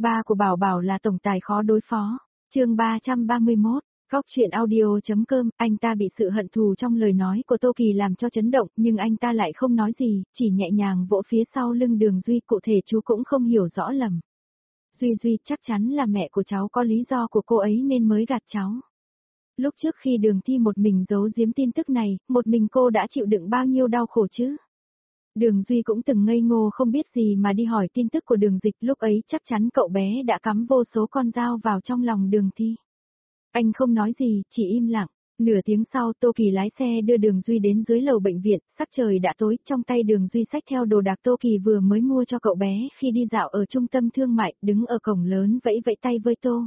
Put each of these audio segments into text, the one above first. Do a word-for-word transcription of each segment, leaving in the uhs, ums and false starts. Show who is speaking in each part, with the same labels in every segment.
Speaker 1: Ba của Bảo Bảo là tổng tài khó đối phó. Chương ba trăm ba mươi mốt, Góc truyện audio.com, anh ta bị sự hận thù trong lời nói của Tô Kỳ làm cho chấn động, nhưng anh ta lại không nói gì, chỉ nhẹ nhàng vỗ phía sau lưng Đường Duy, cụ thể chú cũng không hiểu rõ lầm. Duy Duy, chắc chắn là mẹ của cháu có lý do của cô ấy nên mới gạt cháu. Lúc trước khi Đường Thi một mình giấu giếm tin tức này, một mình cô đã chịu đựng bao nhiêu đau khổ chứ? Đường Duy cũng từng ngây ngô không biết gì mà đi hỏi tin tức của Đường Dịch, lúc ấy chắc chắn cậu bé đã cắm vô số con dao vào trong lòng Đường Thi. Anh không nói gì, chỉ im lặng. Nửa tiếng sau, Tô Kỳ lái xe đưa Đường Duy đến dưới lầu bệnh viện, sắc trời đã tối, trong tay Đường Duy xách theo đồ đạc Tô Kỳ vừa mới mua cho cậu bé khi đi dạo ở trung tâm thương mại, đứng ở cổng lớn vẫy vẫy tay với Tô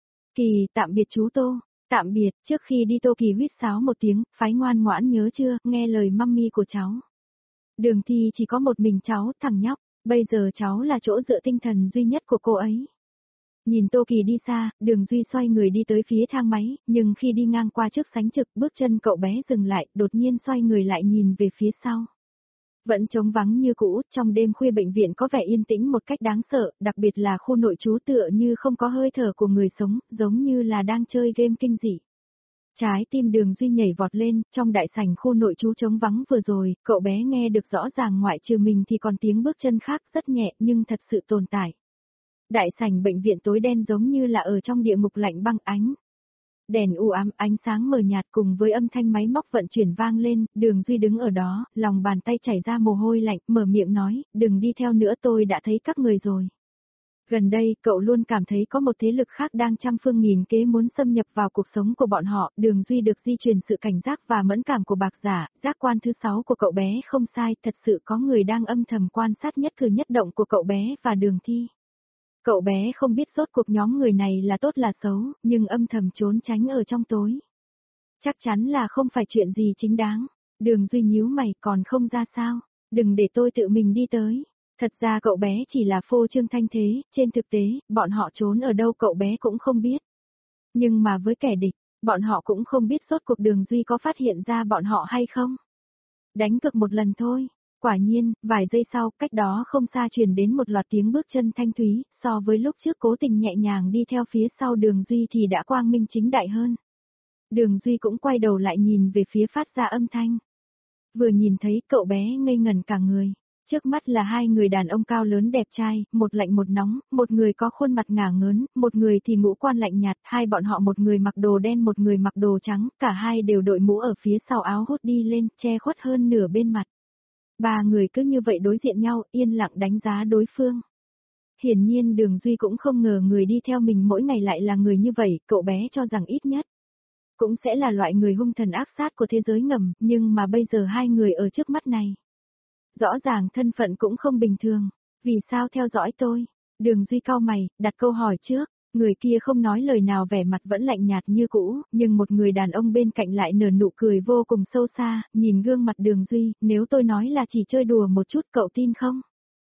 Speaker 1: Kỳ, tạm biệt chú Tô. Tạm biệt, trước khi đi Tô Kỳ huýt sáo một tiếng, phái ngoan ngoãn nhớ chưa, nghe lời mummy của cháu. Đường Thi chỉ có một mình cháu, thằng nhóc, bây giờ cháu là chỗ dựa tinh thần duy nhất của cô ấy. Nhìn Tô Kỳ đi xa, Đường Duy xoay người đi tới phía thang máy, nhưng khi đi ngang qua trước sánh trực, bước chân cậu bé dừng lại, đột nhiên xoay người lại nhìn về phía sau. Vẫn trống vắng như cũ, trong đêm khuya bệnh viện có vẻ yên tĩnh một cách đáng sợ, đặc biệt là khu nội trú tựa như không có hơi thở của người sống, giống như là đang chơi game kinh dị. Trái tim Đường Duy nhảy vọt lên, trong đại sảnh khu nội trú trống vắng vừa rồi, cậu bé nghe được rõ ràng ngoại trừ mình thì còn tiếng bước chân khác rất nhẹ nhưng thật sự tồn tại. Đại sảnh bệnh viện tối đen giống như là ở trong địa ngục lạnh băng, ánh đèn u ám, ánh sáng mờ nhạt cùng với âm thanh máy móc vận chuyển vang lên, Đường Duy đứng ở đó, lòng bàn tay chảy ra mồ hôi lạnh, mở miệng nói, đừng đi theo nữa, tôi đã thấy các người rồi. Gần đây, cậu luôn cảm thấy có một thế lực khác đang trăm phương nghìn kế muốn xâm nhập vào cuộc sống của bọn họ, Đường Duy được di truyền sự cảnh giác và mẫn cảm của bạc giả, giác quan thứ sáu của cậu bé không sai, thật sự có người đang âm thầm quan sát nhất cử nhất động của cậu bé và Đường Thi. Cậu bé không biết rốt cuộc nhóm người này là tốt là xấu, nhưng âm thầm trốn tránh ở trong tối. Chắc chắn là không phải chuyện gì chính đáng. Đường Duy nhíu mày, còn không ra sao, đừng để tôi tự mình đi tới. Thật ra cậu bé chỉ là phô trương thanh thế, trên thực tế, bọn họ trốn ở đâu cậu bé cũng không biết. Nhưng mà với kẻ địch, bọn họ cũng không biết rốt cuộc Đường Duy có phát hiện ra bọn họ hay không. Đánh cược một lần thôi. Quả nhiên, vài giây sau, cách đó không xa truyền đến một loạt tiếng bước chân thanh thúy, so với lúc trước cố tình nhẹ nhàng đi theo phía sau Đường Duy thì đã quang minh chính đại hơn. Đường Duy cũng quay đầu lại nhìn về phía phát ra âm thanh. Vừa nhìn thấy cậu bé ngây ngẩn cả người. Trước mắt là hai người đàn ông cao lớn đẹp trai, một lạnh một nóng, một người có khuôn mặt ngả ngớn, một người thì ngũ quan lạnh nhạt, hai bọn họ một người mặc đồ đen một người mặc đồ trắng, cả hai đều đội mũ ở phía sau áo hốt đi lên, che khuất hơn nửa bên mặt. Ba người cứ như vậy đối diện nhau, yên lặng đánh giá đối phương. Hiển nhiên Đường Duy cũng không ngờ người đi theo mình mỗi ngày lại là người như vậy, cậu bé cho rằng ít nhất cũng sẽ là loại người hung thần ác sát của thế giới ngầm, nhưng mà bây giờ hai người ở trước mắt này. Rõ ràng thân phận cũng không bình thường, vì sao theo dõi tôi? Đường Duy cau mày, đặt câu hỏi trước, người kia không nói lời nào vẻ mặt vẫn lạnh nhạt như cũ, nhưng một người đàn ông bên cạnh lại nở nụ cười vô cùng sâu xa, nhìn gương mặt Đường Duy, nếu tôi nói là chỉ chơi đùa một chút cậu tin không?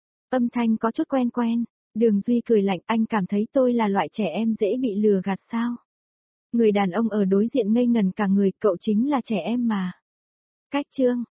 Speaker 1: Âm thanh có chút quen quen, Đường Duy cười lạnh, anh cảm thấy tôi là loại trẻ em dễ bị lừa gạt sao? Người đàn ông ở đối diện ngây ngần cả người, cậu chính là trẻ em mà. Cách chương